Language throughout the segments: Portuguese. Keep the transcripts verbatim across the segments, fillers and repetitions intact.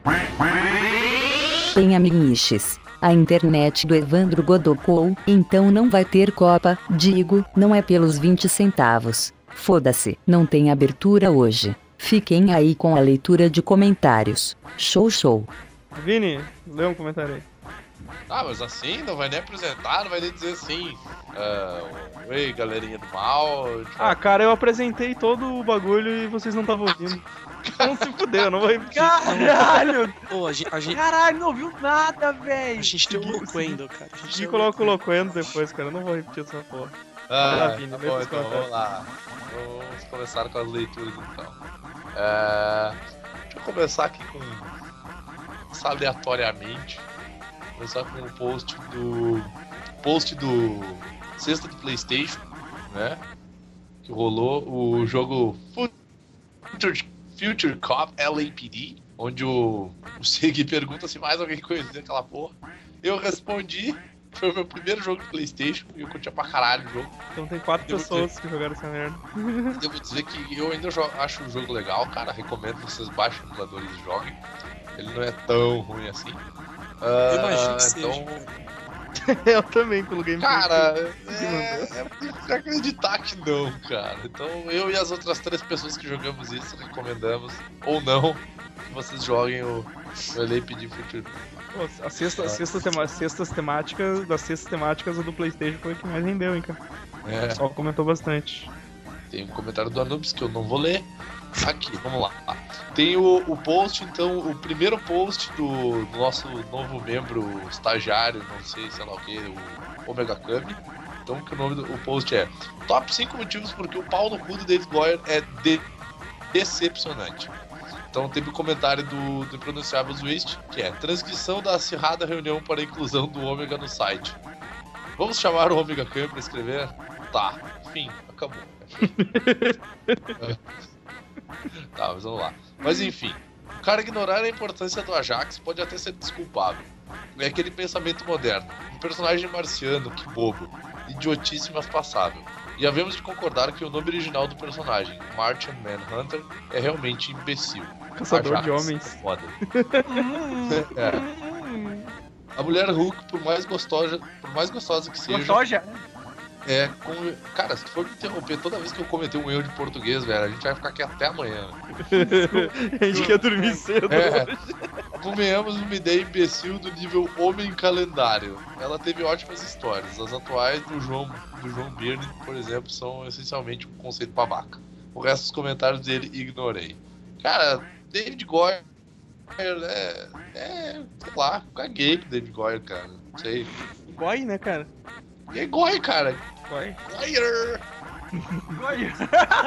Tem amiguiches. A internet do Evandro godocou, então não vai ter Copa, digo, não é pelos vinte centavos. Foda-se, não tem abertura hoje. Fiquem aí com a leitura de comentários. Show, show. Vini, lê um comentário aí. Ah, mas assim, não vai nem apresentar, não vai nem dizer assim. Uh, Oi, galerinha do mal. Ah, cara, eu apresentei todo o bagulho e vocês não estavam ouvindo. Não se fudeu, não vou repetir. Caralho! Pô, a gente, a gente, Caralho, não ouviu nada, velho! a gente tem um loquendo, cara. A gente E tem um coloca o loquendo. loquendo depois, cara. Eu não vou repetir essa porra. Ah, Vai lá, Vini, tá lê bom, os então comentários. vamos lá. Vamos começar com as leituras então. É... Deixa eu começar aqui com. Começar aleatoriamente. Começar com o post do. Post do. Sexta do PlayStation, né? Que rolou o jogo Future, Future Cop L A P D, onde o, o Segui pergunta se mais alguém conhecia aquela porra. Eu respondi. Foi o meu primeiro jogo de PlayStation e eu curtia pra caralho o jogo. Então tem quatro Devo pessoas dizer- que jogaram essa merda. Devo dizer que eu ainda jo- acho o jogo legal, cara. Recomendo que vocês baixem o emulador e joguem. Ele não é tão ruim assim. Ah, Eu imagino que seja, então, cara. Eu também, pelo gameplay. cara, que é, é difícil acreditar que não, cara. Então eu e as outras três pessoas que jogamos isso recomendamos, ou não, que vocês joguem o, o L A P D Future. Pô, a sexta, a sexta tema, sextas temáticas, das sextas temáticas, a do PlayStation foi a que mais rendeu, hein, cara. O É, pessoal comentou bastante. tem um comentário do Anubis que eu não vou ler. Aqui, vamos lá. Tem o, o post, então, o primeiro post do, do nosso novo membro estagiário, não sei, sei lá o que, o Omega Kami. Então, que o nome do o post é Top cinco motivos porque o pau no cu do David Goyer é de- decepcionante. Então teve o comentário do, do Impronunciável Zwist, que é transcrição da acirrada reunião para a inclusão do Ômega no site. Vamos chamar o Omega Kami para escrever? Tá, fim, acabou. Tá, mas vamos lá. Mas enfim, o cara ignorar a importância do Ajax pode até ser desculpável. É aquele pensamento moderno. Um personagem marciano, que bobo. Idiotice, mas passável. E havemos de concordar que o nome original do personagem, Martian Manhunter, é realmente imbecil. Caçador Ajax, de homens. é foda. É. A mulher Hulk, por mais gostosa, por mais gostosa que seja, Gostoja? é com... Cara, se tu for me interromper toda vez que eu cometer um erro de português, velho, a gente vai ficar aqui até amanhã. A gente quer dormir cedo. É. Convenhamos uma ideia imbecil do nível Homem Calendário. Ela teve ótimas histórias. As atuais do João, do João Byrne, por exemplo, são essencialmente um conceito babaca. O resto dos comentários dele ignorei. Cara, David Goyer é. É. Sei lá, caguei pro David Goyer, cara. Não sei. Goi, né, cara? E é Goyer, cara. Goi. Goyer! Goyer.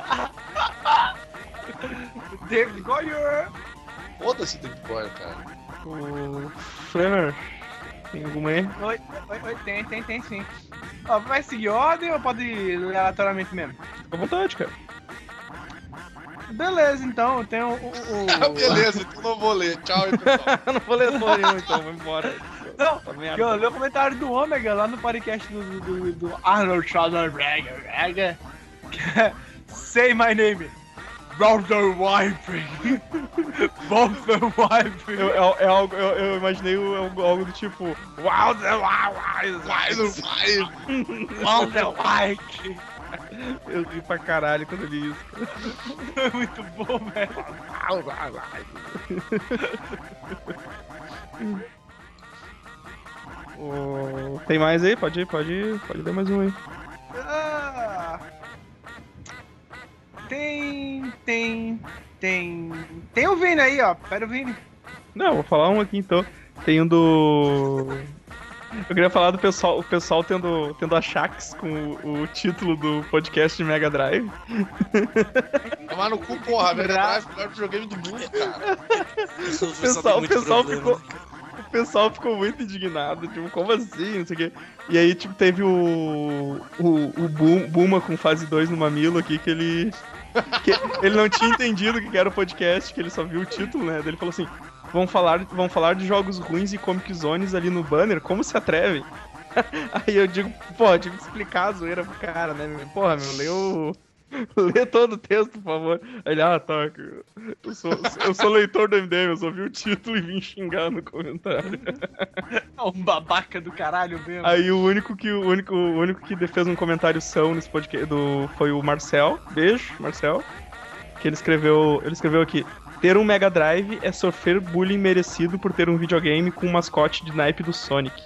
David Goyer. Foda-se David Goyer, cara. O Frenner. Tem alguma aí? Oi, oi, oi, tem, tem, tem sim. Ó, vai seguir ordem ou pode ir aleatoriamente mesmo? Fica à vontade, cara. Beleza, então, tem o... o, o- Ah, beleza, então não vou ler. Tchau aí, pessoal. Eu não vou ler porra nenhuma, então, vamos embora. Não, Tá que merda. eu li o comentário do Ômega lá no podcast do, do, do, do Arnold Schwarzenegger, que é Say my name, Walter Wipe. Walter Wipe. Eu, é, é algo, eu, eu imaginei o- algo, algo do tipo Walter White. Walter White. Eu ri pra caralho quando eu li isso. É muito bom, velho. O- Tem mais aí? Pode ir, pode ir, pode ler mais um aí. Ah, tem, tem, tem... Tem o Vini aí, ó. Pera o Vini. Não, vou falar um aqui então. Tem um do. Eu queria falar do pessoal, o pessoal tendo, tendo achaques com o, o título do podcast de Mega Drive. Tomar no cu, porra. Mega Drive, o melhor videogame do mundo, cara. O pessoal, o pessoal ficou. O pessoal ficou muito indignado, tipo, como assim? Não sei o quê. E aí, tipo, teve o. O, o Bu- Buma com fase dois no Mamilo aqui, que ele. Que ele não tinha entendido o que era o podcast, que ele só viu o título, né? Daí ele falou assim: vão falar, vão falar de jogos ruins e Comic Zones ali no banner, como se atrevem? Aí eu digo, pô, tive que explicar a zoeira pro cara, né? Porra, meu, leu. Lê todo o texto, por favor. Ele, ah, tá. Eu sou, eu sou leitor do M D M, eu só vi o título e vim xingar no comentário. É um babaca do caralho mesmo. Aí o único que, o único, o único que fez um comentário são nesse podcast do, foi o Marcel. Beijo, Marcel. Que ele escreveu. Ele escreveu aqui. Ter um Mega Drive é sofrer bullying merecido por ter um videogame com um mascote de naipe do Sonic.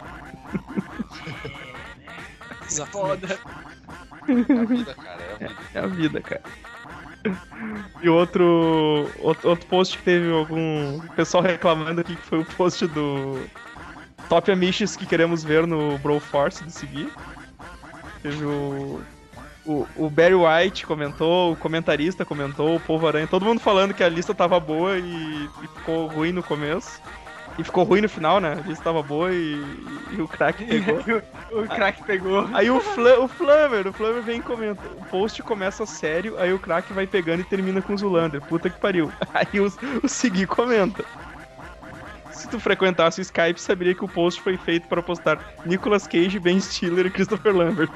Exatamente. É a vida, cara, é a vida. É a vida, cara. E outro, outro, outro post que teve algum pessoal reclamando aqui, que foi o post do Top Amiches que queremos ver no Broforce de seguir. Teve o, o, o Barry White comentou, o comentarista comentou, o Polvo Aranha, todo mundo falando que a lista tava boa e, e ficou ruim no começo. E ficou ruim no final, né? A lista tava boa e, e o crack pegou. o crack pegou. Aí o, Fla, o Flammer, o Flammer vem e comenta. O post começa sério, aí o crack vai pegando e termina com o Zulander. Puta que pariu. Aí o, o Segui comenta. Se tu frequentasse o Skype, saberia que o post foi feito para postar Nicolas Cage, Ben Stiller e Christopher Lambert.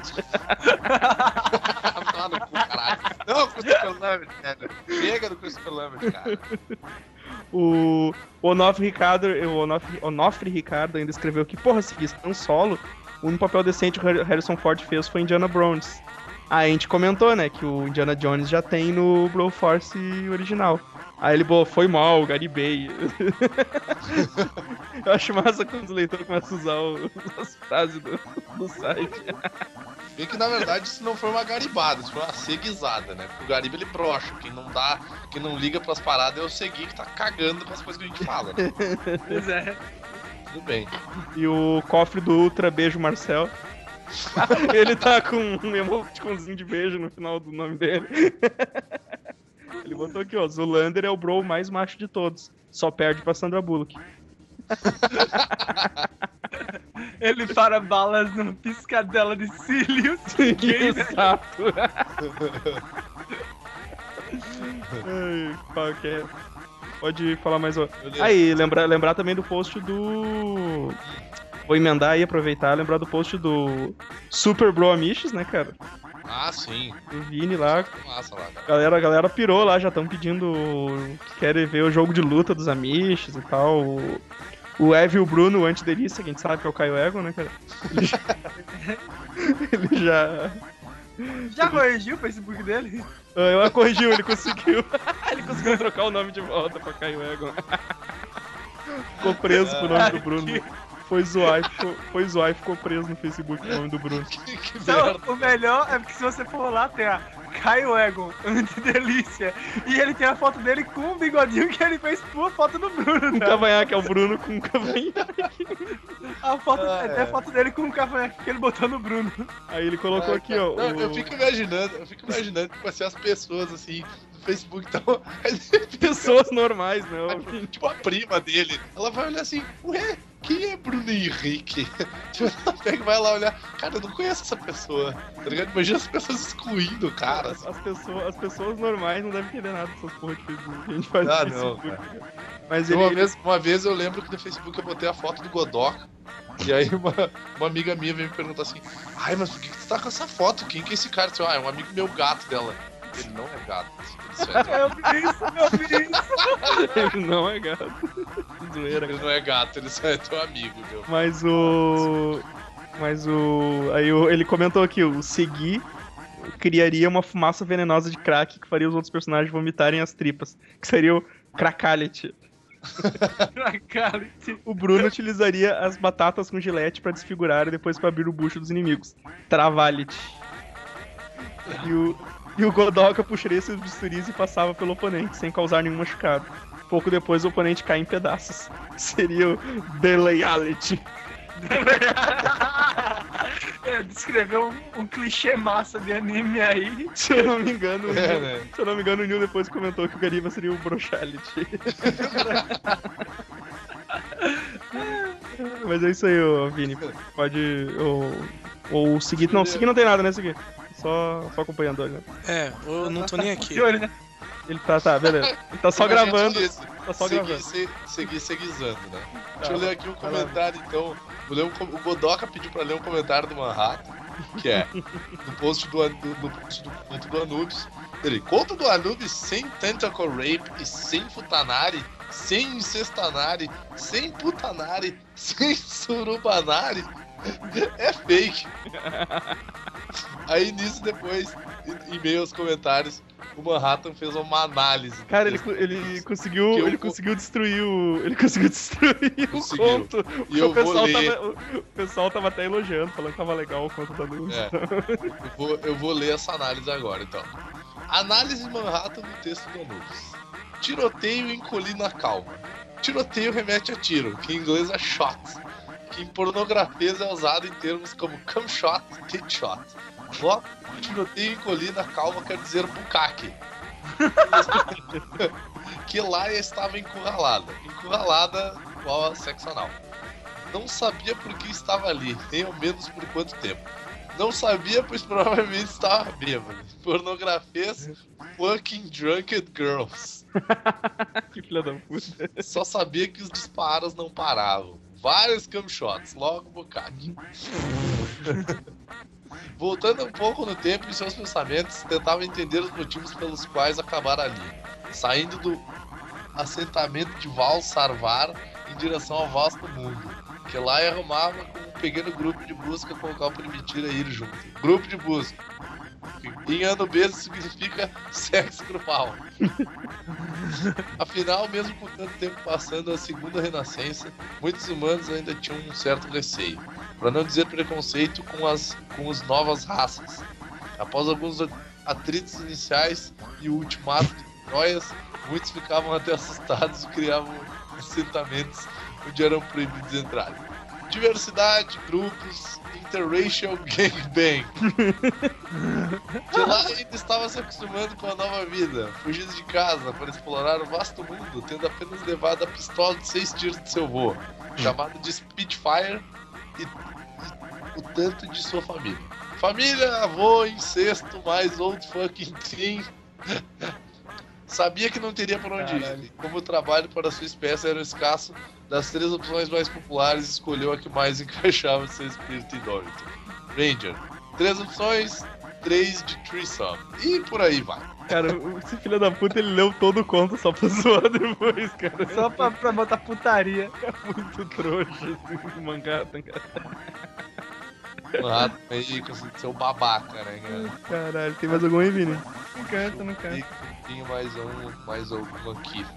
Tá no cu, caralho. Não, Christopher Lambert, cara. Chega do Christopher Lambert, cara. O Onofre Ricardo, o Onofre, Onofre Ricardo ainda escreveu que, porra, Segui, é um solo. O único papel decente que o Harrison Ford fez foi Indiana Jones. Aí a gente comentou, né, que o Indiana Jones já tem no Broforce original. Aí ele, pô, foi mal, garibei. Eu acho massa quando os leitores começam a usar o, as frases do, do site. Bem que na verdade isso não foi uma garibada, isso foi uma seguizada, né? Porque o gariba ele brocha, quem não dá, quem não liga pras paradas é o Segui que tá cagando pras coisas que a gente fala, né? Pois é. Tudo bem. E o cofre do Ultra, beijo Marcel. Ele tá com um emoticonzinho de beijo no final do nome dele. Ele botou aqui, ó, Zulander é o bro mais macho de todos. Só perde pra Sandra Bullock. Ele para balas numa piscadela de cílios. Exato. Ai, qual que é? Pode falar mais. Aí, lembrar, lembrar também do post do... Vou emendar aí, aproveitar, lembrar do post do Super Bro Amiches, né, cara? Ah, sim. O Vini lá. Massa lá, cara. Galera, a galera pirou lá, já estão pedindo que querem ver o jogo de luta dos Amiches e tal. O, o Ev e o Bruno, o antidelícia, que a gente sabe que é o Caio Egon, né, cara? Ele já... Ele já... Já corrigiu o Facebook dele? Eu corrigiu, ele conseguiu. Ele conseguiu trocar o nome de volta pra Caio Egon. Ficou preso com o nome do Bruno. Foi zoar, ficou, foi zoar e ficou preso no Facebook o nome do Bruno. Que, que Então, merda. o melhor é porque se você for lá, tem a Caio Egon, antidelícia. E ele tem a foto dele com um bigodinho que ele fez por foto do Bruno. Um Né? cavanhaque, é o Bruno com um cavanhaque. A foto, Ah, é. é. a foto dele com um cavanhaque que ele botou no Bruno. Aí ele colocou Ah, aqui, ó. não, o- Eu fico imaginando, eu fico imaginando tipo assim, as pessoas assim do Facebook tão. Pessoas normais, não. Tipo a prima dele, ela vai olhar assim, ué, quem é Bruno Henrique? Tipo, ela pega e vai lá olhar, cara, eu não conheço essa pessoa, tá ligado? Imagina as pessoas excluindo o cara. As, as pessoas, as pessoas normais não devem entender nada dessas porra de Facebook que a gente faz Ah, no não, Facebook. Mas Uma ele, vez, uma vez eu lembro que no Facebook eu botei a foto do Godoka. E aí uma, uma amiga minha veio me perguntar assim, ai, mas por que, que tu tá com essa foto? Quem que é esse cara? Eu disse, ah, é um amigo meu gato dela. Ele não é gato. Ele, só é teu Eu vi isso, eu vi isso. ele não é gato. Zoeira. ele não é gato, ele só é teu amigo, meu. Mas o. Mas o. Aí o, ele comentou aqui, o Segui criaria uma fumaça venenosa de crack que faria os outros personagens vomitarem as tripas. Que seria o Cracality. Cara, O Bruno utilizaria as batatas com gilete pra desfigurar e depois pra abrir o bucho dos inimigos. Travality. E o, e o Godoka puxaria esses bisturis e passava pelo oponente, sem causar nenhum machucado. Pouco depois o oponente cai em pedaços. Seria o Delayality. é, descreveu um, um clichê massa de anime aí. Se eu não me engano, o É, Neil- né? se eu não me engano, o Neil depois comentou que o Gariba seria o Brochality. Mas é isso aí, ô, Vini. Pode. Ou, ou seguir. Não, seguir não tem nada, né? Seguir. Só, só acompanhando ele. É, eu não tô nem aqui. De olho, né? Ele tá, tá, beleza. Ele tá só Como a gente gravando. disse, Tá só seguir, gravando. se- seguir seguizando, né? Tá, Deixa eu ler aqui um vai lá. comentário, então. Vou ler um com- o Godoka pediu pra ler um comentário do Manhattan. Que é, no post do, do, no post do conto do Anubis, ele, conto do Anubis sem tentacle rape e sem futanari, sem incestanari, sem putanari, sem surubanari, é fake. Aí nisso depois, em meio aos comentários, o Manhattan fez uma análise. Cara, ele, ele conseguiu. eu, Ele conseguiu destruir o. Ele conseguiu destruir conseguiu. o conto. E eu o, pessoal vou ler. tava, o pessoal tava até elogiando, falando que tava legal o conto da luz. É, eu, vou, eu vou ler essa análise agora, então. Análise de Manhattan no texto do Anubis. Tiroteio em colina calma. Tiroteio remete a tiro, que em inglês é shot, que em pornografia é usado em termos como cum shot, tit shot. Logo, tiroteio em colina calma quer dizer bucaque. Que Laia estava encurralada. Encurralada igual a sexo anal. Não sabia por que estava ali, nem ao menos por quanto tempo. Não sabia, pois provavelmente estava bêbado. Pornografias fucking drunked girls. Que filha da puta. Só sabia que os disparos não paravam. Vários cam shots, logo bucaque. Voltando um pouco no tempo em seus pensamentos, tentava entender os motivos pelos quais acabaram ali. Saindo do assentamento de Val Sarvar em direção ao vasto mundo. Que lá arrumava com um pequeno grupo de busca com o qual permitira ir junto. Grupo de busca. Em ano-beso significa sexo grupal. Afinal, mesmo com tanto tempo passando a segunda renascença, muitos humanos ainda tinham um certo receio, para não dizer preconceito, com as, com as novas raças. Após alguns atritos iniciais e o ultimato de Troias, muitos ficavam até assustados e criavam assentamentos onde eram proibidos de entrar. Diversidade, grupos, interracial gangbang. De lá ainda estava se acostumando com a nova vida, fugindo de casa para explorar o vasto mundo, tendo apenas levado a pistola de seis tiros de seu vô, chamado de Spitfire, e, e o tanto de sua família. Família, avô, incesto, mais old fucking thing. Sabia que não teria por onde Caralho. ir. Como o trabalho para sua espécie era escasso, das três opções mais populares, escolheu a que mais encaixava seu espírito indólito. Ranger. Três opções, três de threesome. E por aí vai. Cara, esse filho da puta, ele leu todo o conto só pra zoar depois, cara. Só pra, pra botar putaria. É muito trouxa esse Manhattan, cara. Manhattan aí conseguiu ser o babaca, né, cara? Caralho, tem mais algum aí, Vini? Não canta, não canta. E tem mais um, mais algum aqui.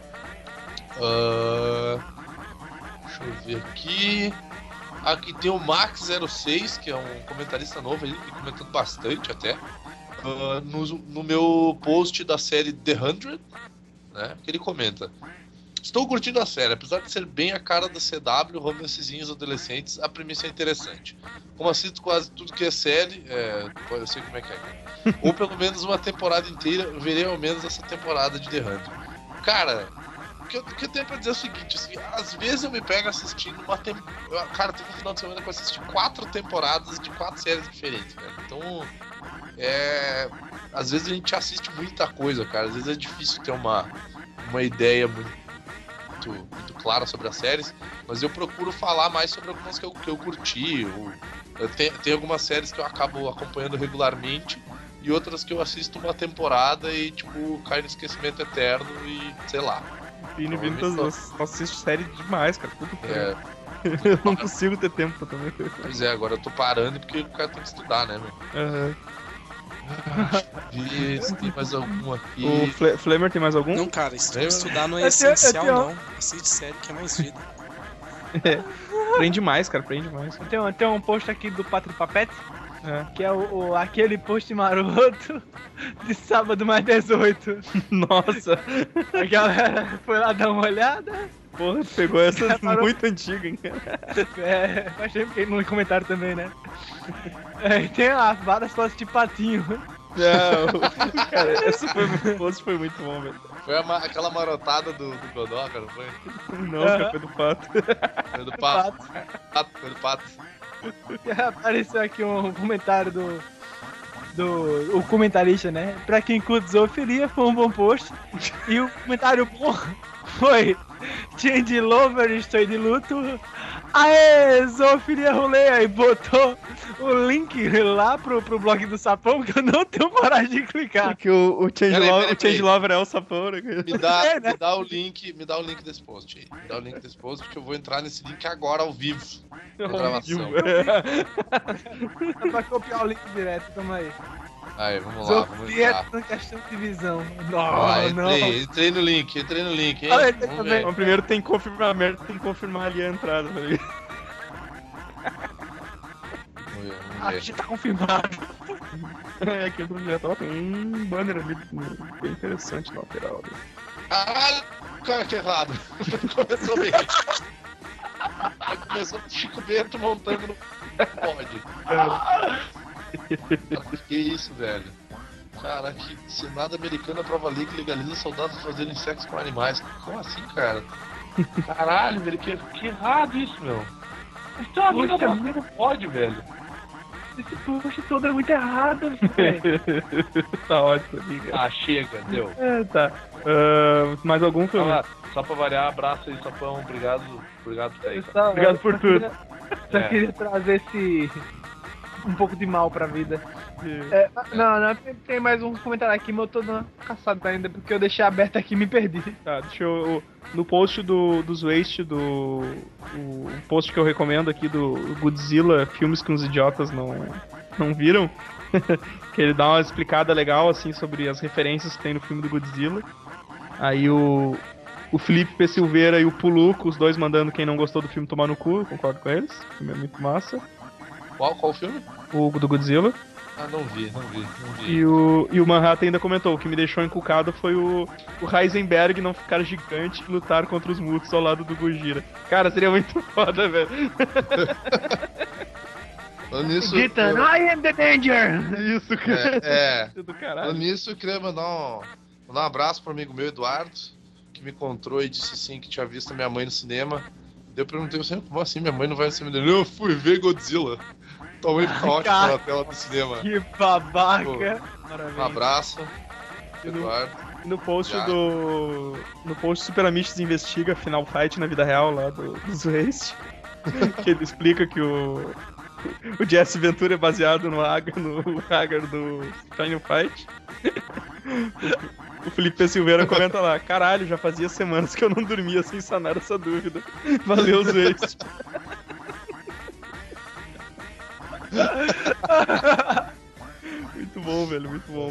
Uh, deixa eu ver aqui. Aqui tem o Max zero seis, que é um comentarista novo aí, que comentando bastante até. Uh, no, no meu post da série The hundred, né, que ele comenta: estou curtindo a série, apesar de ser bem a cara da C W, romancezinhos adolescentes, a premissa é interessante. Como assisto quase tudo que é série, é, eu sei como é que é, ou pelo menos uma temporada inteira, eu verei ao menos essa temporada de The hundred. Cara, o que, eu, o que eu tenho pra dizer é o seguinte, assim, às vezes eu me pego assistindo uma temporada. Cara, teve um final de semana que eu assisti quatro temporadas de quatro séries diferentes, velho. Então, é. Às vezes a gente assiste muita coisa, cara. Às vezes é difícil ter uma, uma ideia muito. Muito, muito clara sobre as séries, mas eu procuro falar mais sobre algumas que eu, que eu curti. Eu, eu tenho, tem algumas séries que eu acabo acompanhando regularmente e outras que eu assisto uma temporada e, tipo, cai no esquecimento eterno e sei lá. Vini, Vini, nossa, assiste série demais, cara. Tudo que É, eu não consigo ter tempo pra também. pois é, agora eu tô parando porque o cara tem que estudar, né, meu? Uhum. E se tem mais algum aqui. O Fle Flamer tem mais algum? Não, cara, isso- Eu- estudar não é Eu tenho- eu essencial, tenho- não. Assiste série que é mais vida. Prende mais, cara, prende mais. Tem um, tem um post aqui do Patri Papete, É. que é o, o- aquele post maroto de sábado mais dezoito. Nossa, A galera foi lá dar uma olhada. porra, pegou essa Parou. muito antiga, hein, cara. É, achei que no comentário também, né? É, e tem lá várias fotos de patinho. Não, cara, essa foi, o post foi muito bom, velho. Foi a ma- aquela marotada do, do Godó, cara, não foi? Não, cara, foi do pato. Foi do Pato. Pato, foi do Pato. Apareceu aqui um comentário do. Do. O comentarista, né? Pra quem curte zoofilia, foi um bom post. E o comentário bom foi: Change Lover, estou de luto. Aê, Zoofilia Rolê, aí botou o link lá pro, pro blog do Sapão, que eu não tenho coragem de clicar. Porque o, o Change Peraí, Lover, peraí, o Change peraí. Lover é o sapão, né? Me dá, É, né? me dá o link, me dá o link desse post aí. Me dá o link desse post, porque eu vou entrar nesse link agora ao vivo. Na gravação. Dá pra copiar o link direto, tamo aí. Aí, vamos lá, vamos Zoofilia entrar. na questão de visão. Ah, Não, não. entrei, entrei no link, entrei no link, hein? Olha, ele Vamos também. ver. Então, primeiro tem que confirmar a merda, tem que confirmar ali a entrada, tá ligado? Vamos ver, A vamos ver. gente tá confirmado. É, aqui do projeto, ó, tem um banner ali bem interessante na lateral. né? Caralho, cara, que errado. Começou bem. Começou com o Chico Bento montando no pod. Que isso, velho? Cara, que Senado americano aprova lei que legaliza soldados fazerem sexo com animais. Como assim, cara? Caralho, velho, que, que errado isso, meu. Então a vida da mulher não pode, velho. Esse post todo é muito errado, velho. Tá ótimo ali, cara. Ah, chega, deu. É, tá. Ah, mais algum filme? Ah, só pra variar, abraço aí, Sapão. Obrigado, obrigado por aí, cara. Só- Obrigado por só tudo. queria- Só É. queria trazer esse... um pouco de mal pra vida. É, não, não, tem, tem mais uns comentários aqui, mas eu tô dando uma caçada ainda, porque eu deixei aberto aqui e me perdi. Tá, deixa eu. No post do, dos Waste, do. O post que eu recomendo aqui do Godzilla, filmes que uns idiotas não, não viram. Que ele dá uma explicada legal, assim, sobre as referências que tem no filme do Godzilla. Aí o. O Felipe P. Silveira e o Puluco, os dois mandando quem não gostou do filme tomar no cu, eu concordo com eles. O filme é muito massa. Qual, qual filme? O do Godzilla. Ah, não vi, não vi, não vi. E o, e o Manhattan ainda comentou, o que me deixou encucado foi o, o Heisenberg não ficar gigante e lutar contra os mutos ao lado do Gojira. Cara, seria muito foda, velho. Falando nisso, Gritando, eu- I am the danger! Isso, cara. É, é. Do Falando caralho. nisso, eu queria mandar um, mandar um abraço pro amigo meu, Eduardo, que me encontrou e disse sim que tinha visto a minha mãe no cinema. Daí eu perguntei assim, como assim minha mãe não vai no cinema? Ele, eu fui ver Godzilla. Tua mãe fica ótima Cara. na tela do cinema. Que babaca! Pô, Um Parabéns. abraço, E no, Eduardo. e no post Já. do. No post Super Amishes investiga Final Fight na vida real lá do, dos Waste. Que ele explica que o. O Jesse Ventura é baseado no Hagar, no Hagar do Final Fight. O Felipe P. Silveira comenta lá, caralho, já fazia semanas que eu não dormia sem sanar essa dúvida. Valeu, Waste. Muito bom, velho, muito bom.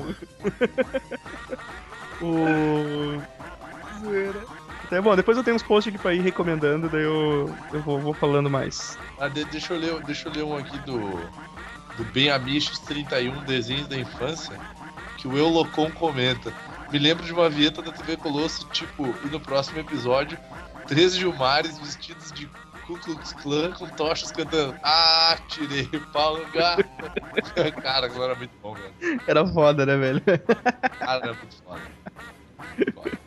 O. Zoeira. É bom, depois eu tenho uns posts aqui pra ir recomendando, daí eu, eu vou, vou falando mais. Ah, de- deixa, eu ler, deixa eu ler um aqui do, do Ben Amichos trinta e um, Desenhos da Infância, que o Eulocon comenta. Me lembro de uma vinheta da T V Colosso, tipo, e no próximo episódio, três Gilmares vestidos de Ku Klux Klan com tochas cantando Ah, tirei pau no gato. Cara, aquilo era muito bom, velho. Era foda, né, velho? Cara, era muito foda. Muito foda.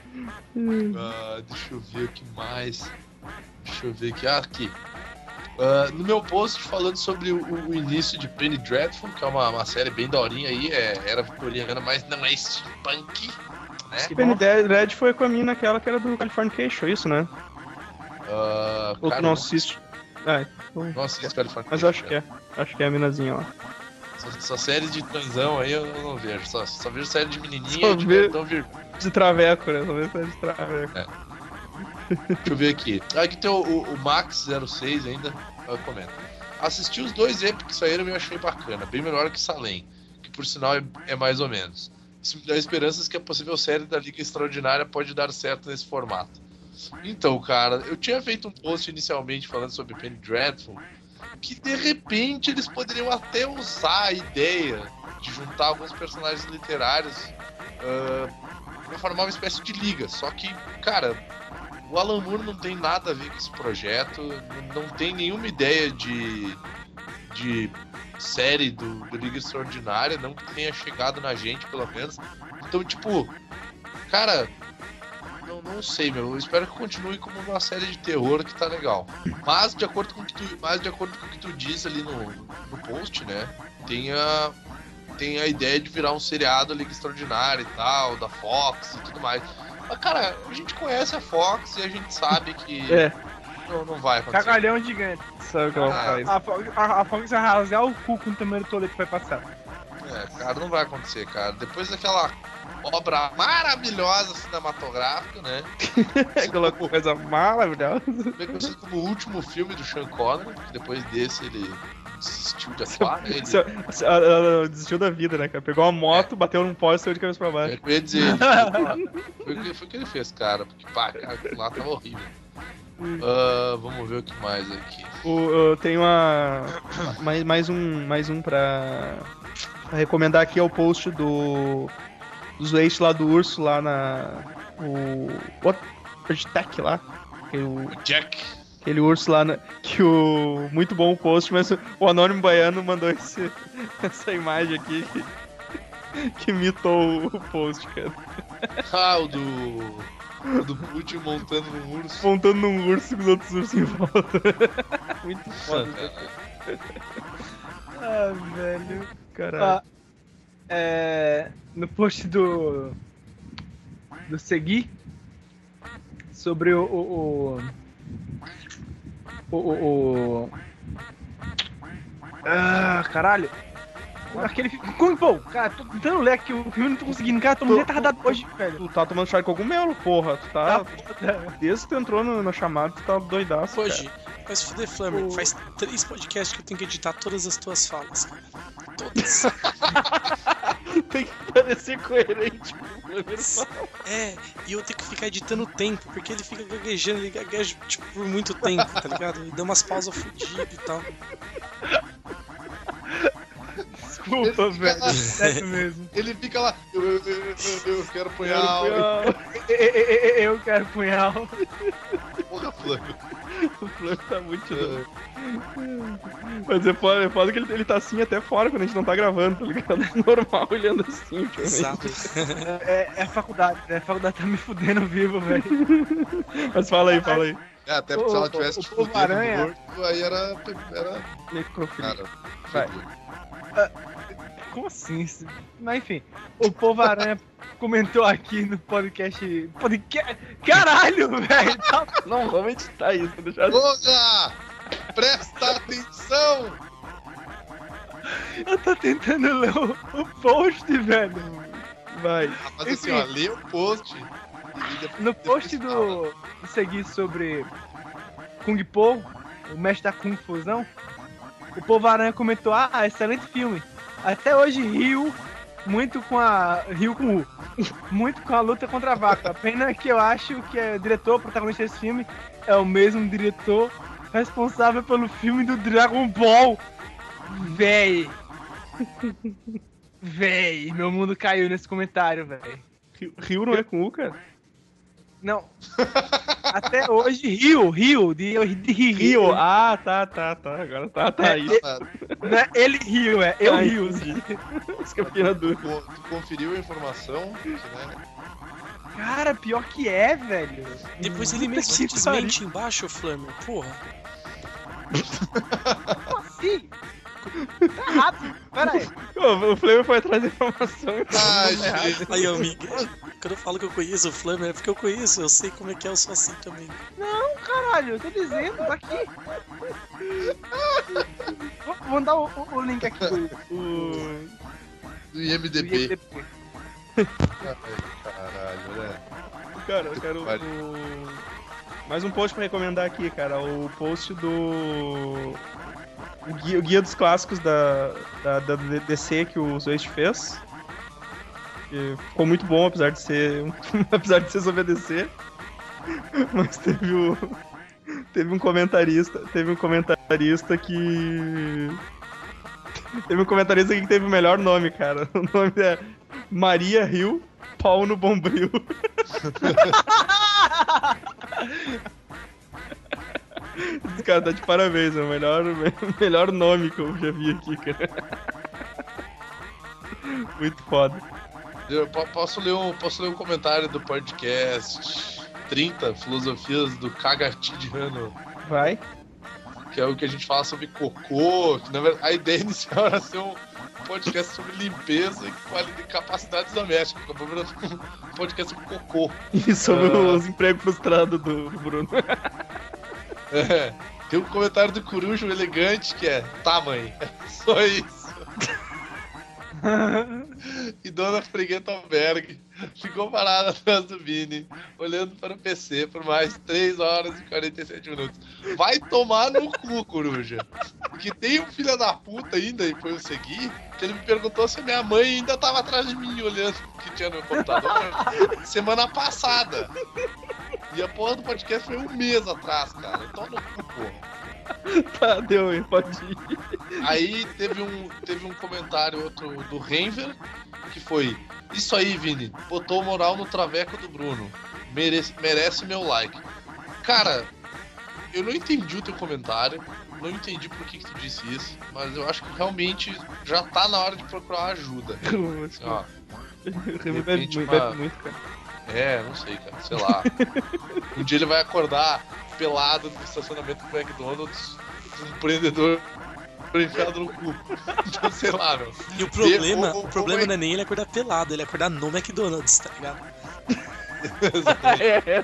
Ah, deixa eu ver o que mais. Deixa eu ver aqui. Ah, aqui. Ah, no meu post falando sobre o, o início de Penny Dreadful, que é uma, uma série bem daorinha aí, é, era vitoriana, mas não é steampunk, né? Penny Red foi com a mina aquela que era do Californication, isso, né? Ah, Ou tu cara, não assiste? Ah, então- não assisto California. mas eu acho que é. Acho que é a minazinha lá. Só, só série de transão aí eu não vejo. Só, só vejo série de menininha Só e de vê- então vir. De traveco, né? Talvez seja de traveco. Deixa eu ver aqui. Ah, aqui tem o, o, o Max zero seis ainda. Eu comento. Assisti os dois épicos que saíram e eu achei bacana. Bem melhor que Salem, que por sinal é, é mais ou menos. Isso me dá esperanças que a possível série da Liga Extraordinária pode dar certo nesse formato. Então, cara, eu tinha feito um post inicialmente falando sobre Penny Dreadful, que de repente eles poderiam até usar a ideia de juntar alguns personagens literários uh, pra formar uma espécie de liga. Só que, cara, o Alan Moore não tem nada a ver com esse projeto, não tem nenhuma ideia de, de série do, do Liga Extraordinária, não que tenha chegado na gente, pelo menos. Então, tipo, cara, não, não sei, meu. Eu espero que continue como uma série de terror que tá legal. Mas, de acordo com o que tu, mas de acordo com o que tu diz ali no, no post, né, tem a, tem a ideia de virar um seriado Liga Extraordinária e tal, da Fox e tudo mais. Mas, cara, a gente conhece a Fox e a gente sabe que É. não, não vai acontecer. Cagalhão gigante. Sabe o que ela faz? A, a, a Fox vai rasgar o cu com o tamanho do tolete que vai passar. É, cara, não vai acontecer, cara. Depois daquela obra maravilhosa cinematográfica, né? Aquela coisa maravilhosa. Bem conhecido como o último filme do Sean Connery, porque depois desse ele desistiu de atuar, né? Ele... Se- se- ela- ela desistiu da vida, né, cara? Pegou uma moto, bateu num poste e saiu de cabeça pra baixo. Eu ia dizer, ele... foi, o que- foi o que ele fez, cara, porque pá, cara, aquilo lá tava horrível. Ah, vamos ver o que mais aqui. O, eu tenho uma. Mais, mais um. Mais um pra. pra recomendar aqui é o post do. Dos leite lá do urso lá na. O. O Tech lá. Que o, O Jack. aquele urso lá na, que o. Muito bom o post, mas o Anônimo Baiano mandou esse, essa imagem aqui que, que imitou o post, cara. Ah, o do. O do Putin montando no urso. Montando num urso com os outros ursos em volta. Muito foda, cara. Ah, velho. Caralho. Ah, é, no post do. Do Segui sobre o. O. O. o, o- Ah, caralho. Aquele filme. Kung Po! Cara, tô tentando ler aqui o filme e não tô conseguindo. Cara, tô muito retardado hoje, velho. Tu tá tomando chá de cogumelo, porra. Tu tá. Tá foda. Desde que tu entrou no, na chamada, tu tá doidaço. Hoje, vai se fuder, Flamer. O- Faz três podcasts que eu tenho que editar todas as tuas falas, cara. Todas. Cara. Tem que parecer coerente com o Flamer fala. É, e eu tenho que ficar editando o tempo, porque ele fica gaguejando, ele gagueja tipo, por muito tempo, tá ligado? E dá umas pausas fodidas e tal. Desculpa, velho. É sério mesmo. Ele fica lá. Eu, eu, eu, eu, eu quero punhal. Punhal. E- e- e- e- Eu quero punhal. Porra, Flávio. O Flamer tá muito doido. Mas é foda, é foda que ele, ele tá assim até fora quando a gente não tá gravando, tá ligado? Normal, ele anda assim, ultimamente. Exato. É, é a faculdade, né? A faculdade tá me fudendo vivo, velho. Mas fala aí, fala aí. É, até porque se ela tivesse O- o- te o fudendo Povo-Aranha- morto, aí era. Era. Necrofilia. Cara, Vai. Como assim? Mas enfim, o Povo Aranha comentou aqui no podcast. Podcast. Caralho, velho! Tá- Não, vamos editar isso, vou deixar. Olga! Presta atenção! Eu tô tentando ler o, o post, velho. Vai. Ah, mas assim, ó, lê o post. E depois, No post depois fala. do. do seguir sobre Kung Po, o mestre da Kung Fusão, o Povo Aranha comentou: ah, excelente filme. Até hoje riu muito com a. Riu com o. Muito com a luta contra a vaca. Pena que eu acho que o diretor, o protagonista desse filme, é o mesmo diretor responsável pelo filme do Dragon Ball. Véi. Véi, meu mundo caiu nesse comentário, véi. Rio, Rio não é com U, cara? Não. Até hoje, Rio, Rio, de, de Rio. Rio. Ah, tá, tá, tá. Agora tá, tá É, aí. Ah, Não é ele Rio, é eu Ah, Rio. entendi. Isso que eu fiquei na tu, dúvida. co- tu conferiu a informação? Que, né? Cara, pior que é, velho. Depois ele Puta mesmo se que desmente embaixo, Flamer. Porra. Como assim? Tá errado. Pera aí. Ô, o Flamer foi atrás da informação e tá Ai, errado. gente. Aí, amiga, quando eu falo que eu conheço o Flamer, é porque eu conheço, eu sei como é que é, eu sou assim também. Não, caralho, eu tô dizendo, tá aqui. Vou mandar o, o- o link aqui do, O... Do I M D do B. I M D B. Ai, caralho, né? Cara, eu quero Vale. o... mais um post pra recomendar aqui, cara. O post do... O guia, o guia dos clássicos da, da, da D C que o Zwest fez. Que ficou muito bom, apesar de ser apesar de ser sobre a D C. Mas teve o... Teve um comentarista... Teve um comentarista que... Teve um comentarista aqui que teve o melhor nome, cara. O nome é Maria Rio Pau no Bombril. Esse cara tá de parabéns, é o melhor, o melhor nome que eu já vi aqui, cara. Muito foda. Eu po- posso ler um, posso ler um comentário do podcast trinta Filosofias do Cagatidiano, Vai. que é o que a gente fala sobre cocô, que na verdade a ideia inicial era ser um podcast sobre limpeza e quali- e capacidades domésticas. Acabou virando um podcast sobre cocô. E sobre Ah. os empregos frustrados do, do Bruno. É, tem um comentário do Corujo elegante que é: tá, mãe, só isso. E Dona Frigueta Albergue ficou parada atrás do Vini, olhando para o P C por mais três horas e quarenta e sete minutos. Vai tomar no cu, Coruja. Porque tem um filho da puta ainda, e foi eu seguir, que ele me perguntou se minha mãe ainda tava atrás de mim, olhando o que tinha no meu computador, semana passada. E a porra do podcast foi um mês atrás, cara. Então no cu, porra. Tá, deu aí, pode ir. Aí teve um, teve um comentário outro do Renver, que foi: isso aí, Vini, botou moral no traveco do Bruno. Merece, merece meu like. Cara, eu não entendi o teu comentário, não entendi por que, que tu disse isso, mas eu acho que realmente já tá na hora de procurar ajuda. Assim, ó, Renver bebe muito, uma... bebe muito, cara. É, não sei, cara, sei lá. Um dia ele vai acordar pelado no estacionamento do McDonald's, um empreendedor enfiado no cu. Então, sei lá, meu. E o problema, E, ou, o problema ou, não é nem ele acordar pelado, ele acordar no McDonald's, tá ligado? É.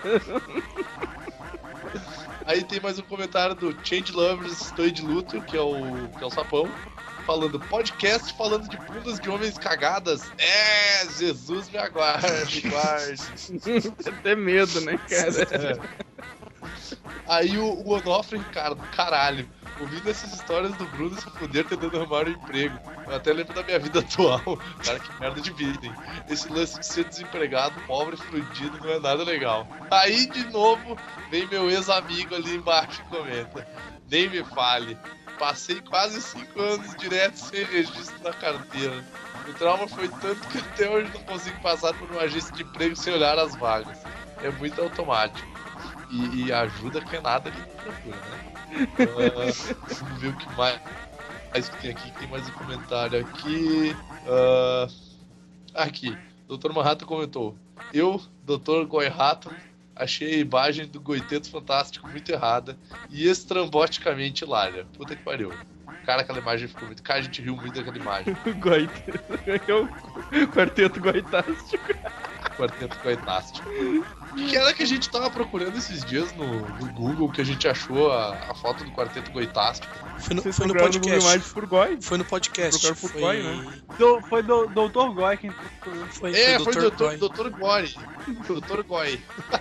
Aí tem mais um comentário do Change Lovers, Estou de Luto, que é o, que é o Sapão, falando: podcast falando de bundas de homens cagadas. É, Jesus me aguarde, guarde. Até medo, né, cara? É. Aí o, o Onofre Ricardo, caralho, ouvindo essas histórias do Bruno se fuder tentando arrumar um emprego. Eu até lembro da minha vida atual. Cara, que merda de vida, hein? Esse lance de ser desempregado, pobre, fudido, não é nada legal. Aí, de novo, vem meu ex-amigo ali embaixo e comenta: nem me fale, passei quase cinco anos direto sem registro na carteira. O trauma foi tanto que até hoje não consigo passar por uma agência de emprego sem olhar as vagas. É muito automático. E, e ajuda que é nada ali na procura, né? Uh, vamos ver o que mais, mais que tem aqui. Tem mais um comentário aqui. Uh, aqui, doutor Manhattan comentou: eu, doutor Goihato, achei a imagem do Goiteto Fantástico muito errada e estramboticamente hilária. Puta que pariu. Cara, aquela imagem ficou muito... Cara, a gente riu muito daquela imagem. Goiteto. O quarteto Goitástico. Quarteto Goitástico. O que era que a gente tava procurando esses dias no, no Google, que a gente achou a, a foto do Quarteto Goitástico? Foi no, Vocês foi no procuraram podcast. No Google por Goi? Foi no podcast. Procuraram por Foi... Goi, né? Do, foi do doutor Goi quem procurou. Foi, É, foi foi doutor doutor, Goi. doutor Goi. doutor Goi.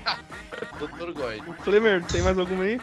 doutor Goi. Flemer, tem mais alguma aí?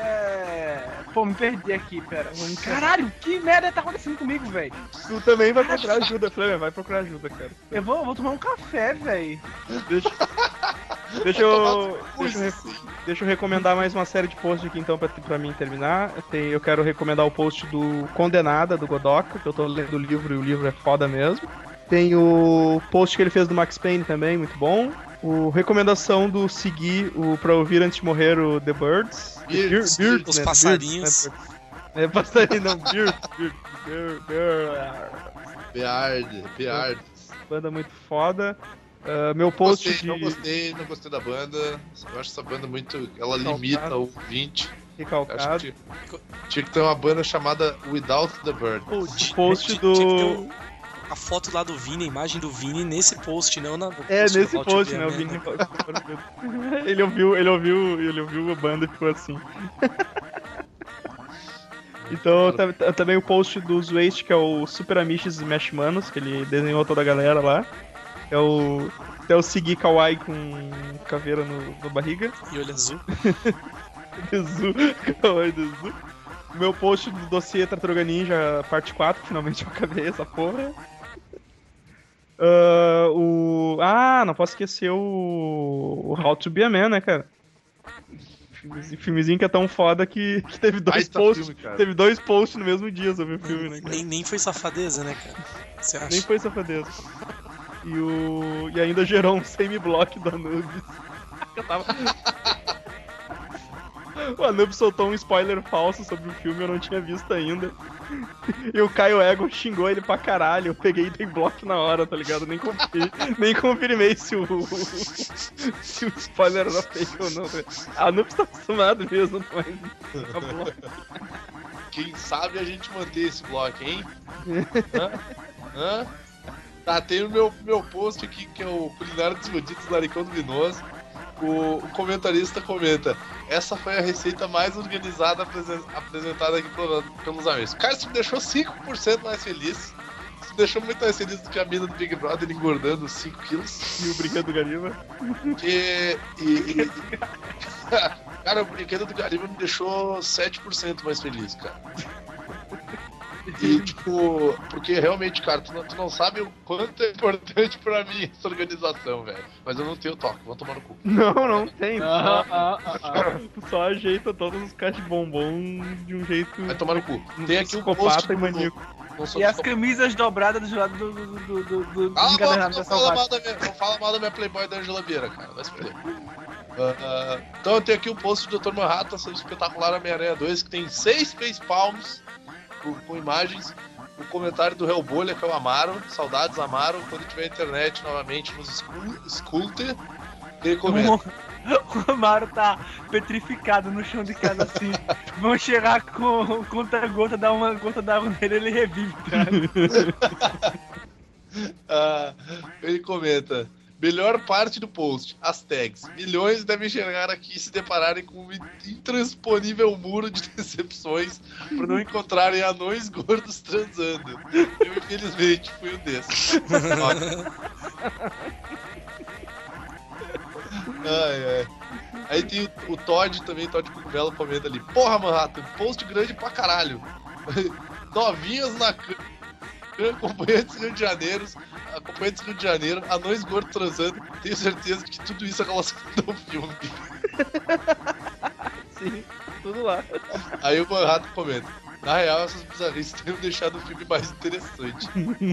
É... Pô, me perdi aqui, pera. Caralho, que merda tá acontecendo comigo, velho? Tu também vai procurar ajuda, Flemer, vai procurar ajuda, cara. Eu vou, eu vou tomar um café, velho. Deixa, deixa eu... Deixa eu, re- deixa eu recomendar mais uma série de posts aqui, então, pra, pra mim terminar. Tem, eu quero recomendar o post do Condenada, do Godoka, que eu tô lendo o livro e o livro é foda mesmo. Tem o post que ele fez do Max Payne também, muito bom. O recomendação do seguir o pra ouvir antes de morrer o The Birds. Birds, Beard, os né? passarinhos. Birds, né? É passarinho, não, Beard, Beard, Beard, Beard. Beard, Beard. Banda muito foda. Uh, meu post Gostei, de não gostei, não gostei da banda. Eu acho essa banda muito... Ela Recalcado. limita o ouvinte. recalcado. Acho que tinha, tinha que ter uma banda chamada Without the Bird. Pô, O ti- post ti- do- tinha que ter um- a foto lá do Vini, a imagem do Vini nesse post, não na. no É, post do nesse How to post, Be a né? O Man, Vini falou- ele ouviu, ele ouviu, ele ouviu a banda e ficou assim. Então, tá- tá- também o post do Waste, que é o Super Amishes Smash Manos, que ele desenhou toda a galera lá. É o. É o Segui Kawaii com caveira no, no barriga. E olho azul. Dezu, Kawaii Dezu. Meu post do dossiê Tartaruga Ninja, parte quatro, que finalmente eu acabei essa porra. Ah, o... ah, não posso esquecer o... o How to Be a Man, né, cara? Filmezinho, filmezinho que é tão foda que, que teve dois Baita posts. filme, cara. Teve dois posts no mesmo dia sobre o filme, né, cara? Nem, nem foi safadeza, né, cara? Você acha? Nem foi safadeza. E, o... e ainda gerou um semi-block do Anubis. Eu tava... O Anubis soltou um spoiler falso sobre o filme, eu não tinha visto ainda. E o Caio Ego xingou ele pra caralho. Eu peguei e dei bloco na hora, tá ligado? Nem confirmei, nem confirmei se o, se o spoiler era fake ou não. A Anubis tá acostumado mesmo, mas tá bloco. Quem sabe a gente manter esse bloco, hein? Hã? Hã? Tá, tem o meu, meu post aqui, que é o Culinário dos Malditos Laricão Luminoso. o, o comentarista comenta: essa foi a receita mais organizada apresen- apresentada aqui pelo, pelos amigos. Cara, isso me deixou cinco por cento mais feliz. Isso me deixou muito mais feliz do que a mina do Big Brother engordando cinco quilos. E o brinquedo do Gariba. E, e, e, cara, o brinquedo do Gariba me deixou sete por cento mais feliz, cara. E, tipo, porque realmente, cara, tu não, tu não sabe o quanto é importante pra mim essa organização, velho. Mas eu não tenho toque, vou tomar no cu. Não, não tem. Ah, Só, ah, ah, ah. tu só ajeita todos os caixas de bombom de um jeito Vai tomar no cu. Tem aqui um psicopata post e do- maníaco. não sou E as psicopata. camisas dobradas do lado do, do, do, do, do Cala a boca, encadernado não da fala, mal Salvat. da minha, não fala mal da minha Playboy da Angela Vieira, cara. Vai se fuder. Ah, ah, então eu tenho aqui o post do doutor Manhattan sobre o espetacular Homem-Aranha dois, que tem seis facepalms com, com imagens. O comentário do Hellbolha, que é o Amaro. Saudades, Amaro. Quando tiver internet novamente nos escu- Scooter, ele comenta. O Amaro tá petrificado no chão de casa assim. Vão chegar com conta-gota, dar uma gota d'água nele, ele revive, cara. Ah, ele comenta: melhor parte do post, as tags. Milhões devem chegar aqui e se depararem com um intransponível muro de decepções por não encontrarem anões gordos transando. Eu, infelizmente, fui um desses. Ai, ai. Aí tem o, o Todd também, Todd Cogumelo comenta ali: porra, Manhattan, post grande pra caralho. Novinhas na cama. Acompanhantes Rio de Janeiro, acompanhantes Rio de Janeiro, anões gordos transando. Tenho certeza de que tudo isso é relacionado ao filme. Sim, tudo lá. Aí o Manhattan comenta: na real, essas bizarrices teriam deixado o filme mais interessante.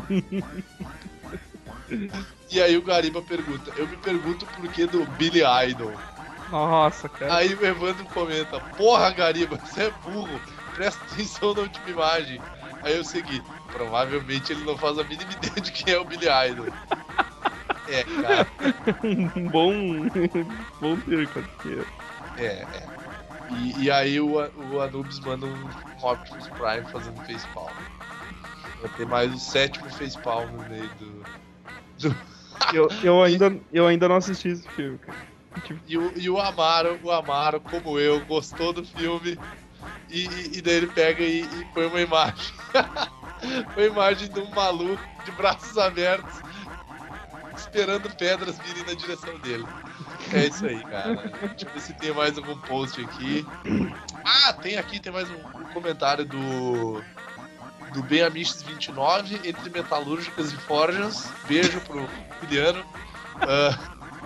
E aí o Gariba pergunta: eu me pergunto por que do Billy Idol. Nossa, cara. Aí o Evandro comenta: porra, Gariba, você é burro, presta atenção na última imagem. Aí eu segui: provavelmente ele não faz a mínima ideia de quem é o Billy Idol. É, cara. Um bom. Bom ter, cara. É, é. E, e aí o, o Anubis manda um Optimus Prime fazendo facepalm. Vai ter mais o sétimo facepalm no meio do. do... Eu, eu, ainda, eu ainda não assisti esse filme, cara. Tipo, E, o, e o Amaro, o Amaro, como eu, gostou do filme. E, e, e daí ele pega e, e põe uma imagem. Uma imagem de um maluco de braços abertos, esperando pedras virem na direção dele. É isso aí, cara. Deixa eu ver se tem mais algum post aqui. Ah, tem aqui, tem mais um, um comentário do do Ben Amiches vinte e nove, entre metalúrgicas e forjas. Beijo pro Juliano. Uh,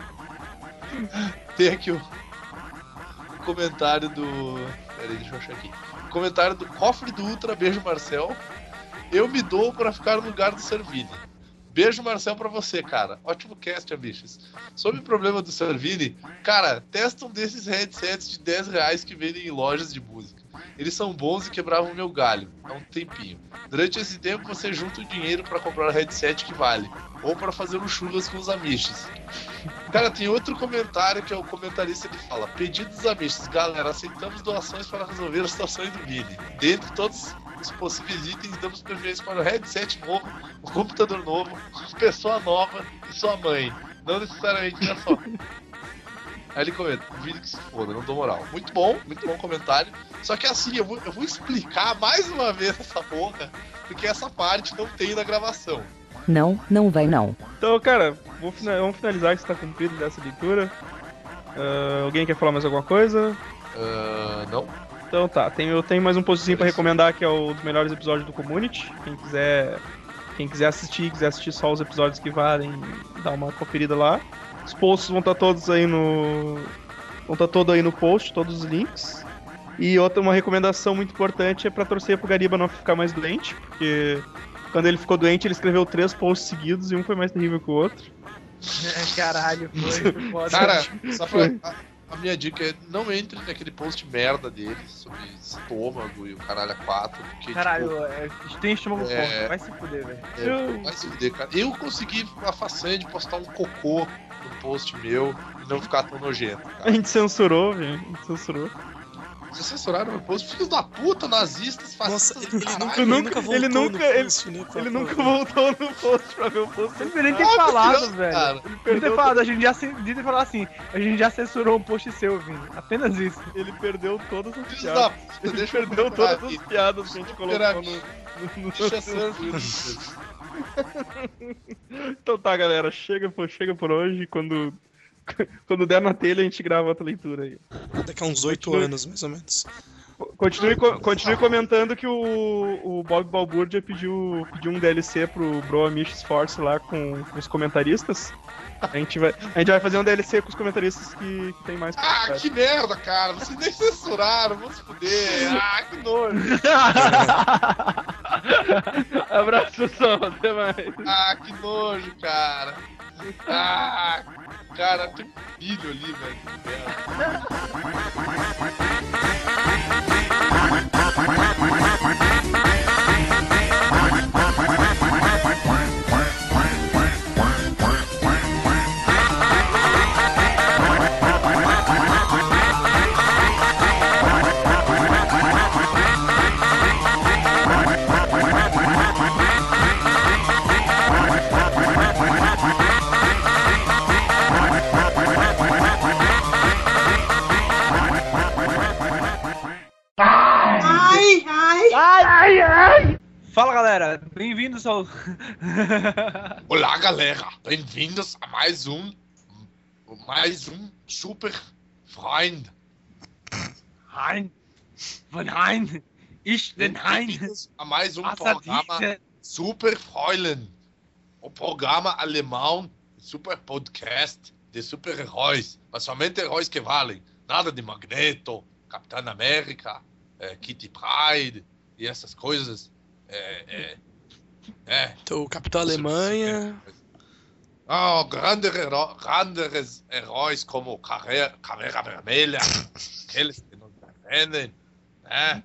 tem aqui o, o comentário do... Pera aí, deixa eu achar aqui. O comentário do Cofre do Ultra. Beijo, Marcel. Eu me dou pra ficar no lugar do Servini. Beijo, Marcel, pra você, cara. Ótimo cast, bichos. Sobre o problema do Servini, cara, testa um desses headsets de dez reais que vendem em lojas de música. Eles são bons e quebravam meu galho há um tempinho. Durante esse tempo, você junta o dinheiro pra comprar o headset que vale. Ou pra fazer um churras com os amiches. Cara, tem outro comentário que é o comentarista que fala: pedidos dos amiches. Galera, aceitamos doações para resolver as situações do Vini. Dentre todos os possíveis itens, damos preferência para o headset novo, o computador novo, pessoa nova e sua mãe. Não necessariamente já só. Aí ele comenta: Vini que se foda, não dou moral. Muito bom, muito bom comentário. Só que assim, eu vou, eu vou explicar mais uma vez essa porra, porque essa parte não tem na gravação. Não, não vai não. então, cara, vou fina- vamos finalizar que está cumprido dessa leitura. Ah, alguém quer falar mais alguma coisa? Uh, não. Então tá, tem, eu tenho mais um postzinho pra recomendar, que é o dos melhores episódios do Community. Quem quiser, quem quiser assistir, quiser assistir só os episódios que valem, dá uma conferida lá. Os posts vão estar todos aí no. Vão estar todos aí no post, todos os links. E outra, uma recomendação muito importante é pra torcer pro Gariba não ficar mais doente, porque quando ele ficou doente ele escreveu três posts seguidos e um foi mais terrível que o outro. Caralho, foi, foi foda. Cara, só pra. A, a minha dica é: não entre naquele post merda dele sobre estômago e o caralho a quatro. Porque, Caralho, tipo, é, tem estômago É. forte, vai se fuder, velho. é, vai se fuder, cara. Eu consegui a façanha de postar um cocô no post meu e não ficar tão nojento, A cara. gente censurou, velho. A gente censurou. Vocês censuraram meu post, filhos da puta, nazistas, fascistas. Nossa, ele, ele, caralho. nunca, ele nunca voltou ele nunca, no ele, post, né, pra- ele pra- nunca voltou no post pra ver o post. Ele nem ter Ah, falado, não, velho. cara. Ele Ele perdeu, ter falado, a gente já se- devia ter falado assim, a gente já censurou um post seu, Vini. Apenas isso. ele perdeu todas as Filhos da piadas. puta, Ele deixa eu perdeu procurar todas aqui. as piadas que a gente colocou Procurar no, aqui. no, no Deixa censura. surfar. Então tá, galera, chega por, chega por hoje. Quando, quando der na telha, a gente grava outra leitura aí. Daqui a uns oito anos, mais ou menos. Continue, co- continue comentando que o, o Bob Balbúrdia pediu, pediu um D L C pro Bro Amish Force lá com, com os comentaristas. A gente, vai, a gente vai fazer um D L C com os comentaristas que, que tem mais Ah, qualidade. que merda, cara. Vocês nem censuraram, vamos se fuder. Ah, que nojo. Abraço, pessoal, até mais. Ah, que nojo, cara. Ah, cara, tem um filho ali, velho. Que merda. Fala, galera. Bem-vindos ao... Olá, galera. Bem-vindos a mais um... Mais um Super Freund. Hein? Von Hein? Ich bin Hein? Bem-vindos a mais um Was programa hat diese- Super Freulen. O programa alemão, super podcast de super-heróis. Mas somente heróis que valem. Nada de Magneto, Capitão América, eh, Kitty Pryde e essas coisas. É, é, é. Então, o Capitão Alemanha. Oh, grandes, heró grandes heróis como Carreira, Caveira Vermelha, aqueles que nos defendem, né?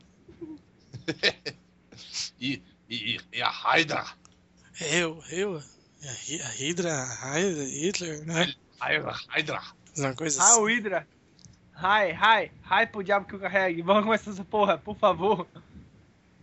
e, e, e a Hydra. Eu, eu. A Hi- a Hydra, a Hydra, Hitler, né? Hydra, Hydra. Uma coisa Ah, assim. o Hydra. Hi, hi, hi pro diabo que eu carregue. Vamos começar essa porra, por favor.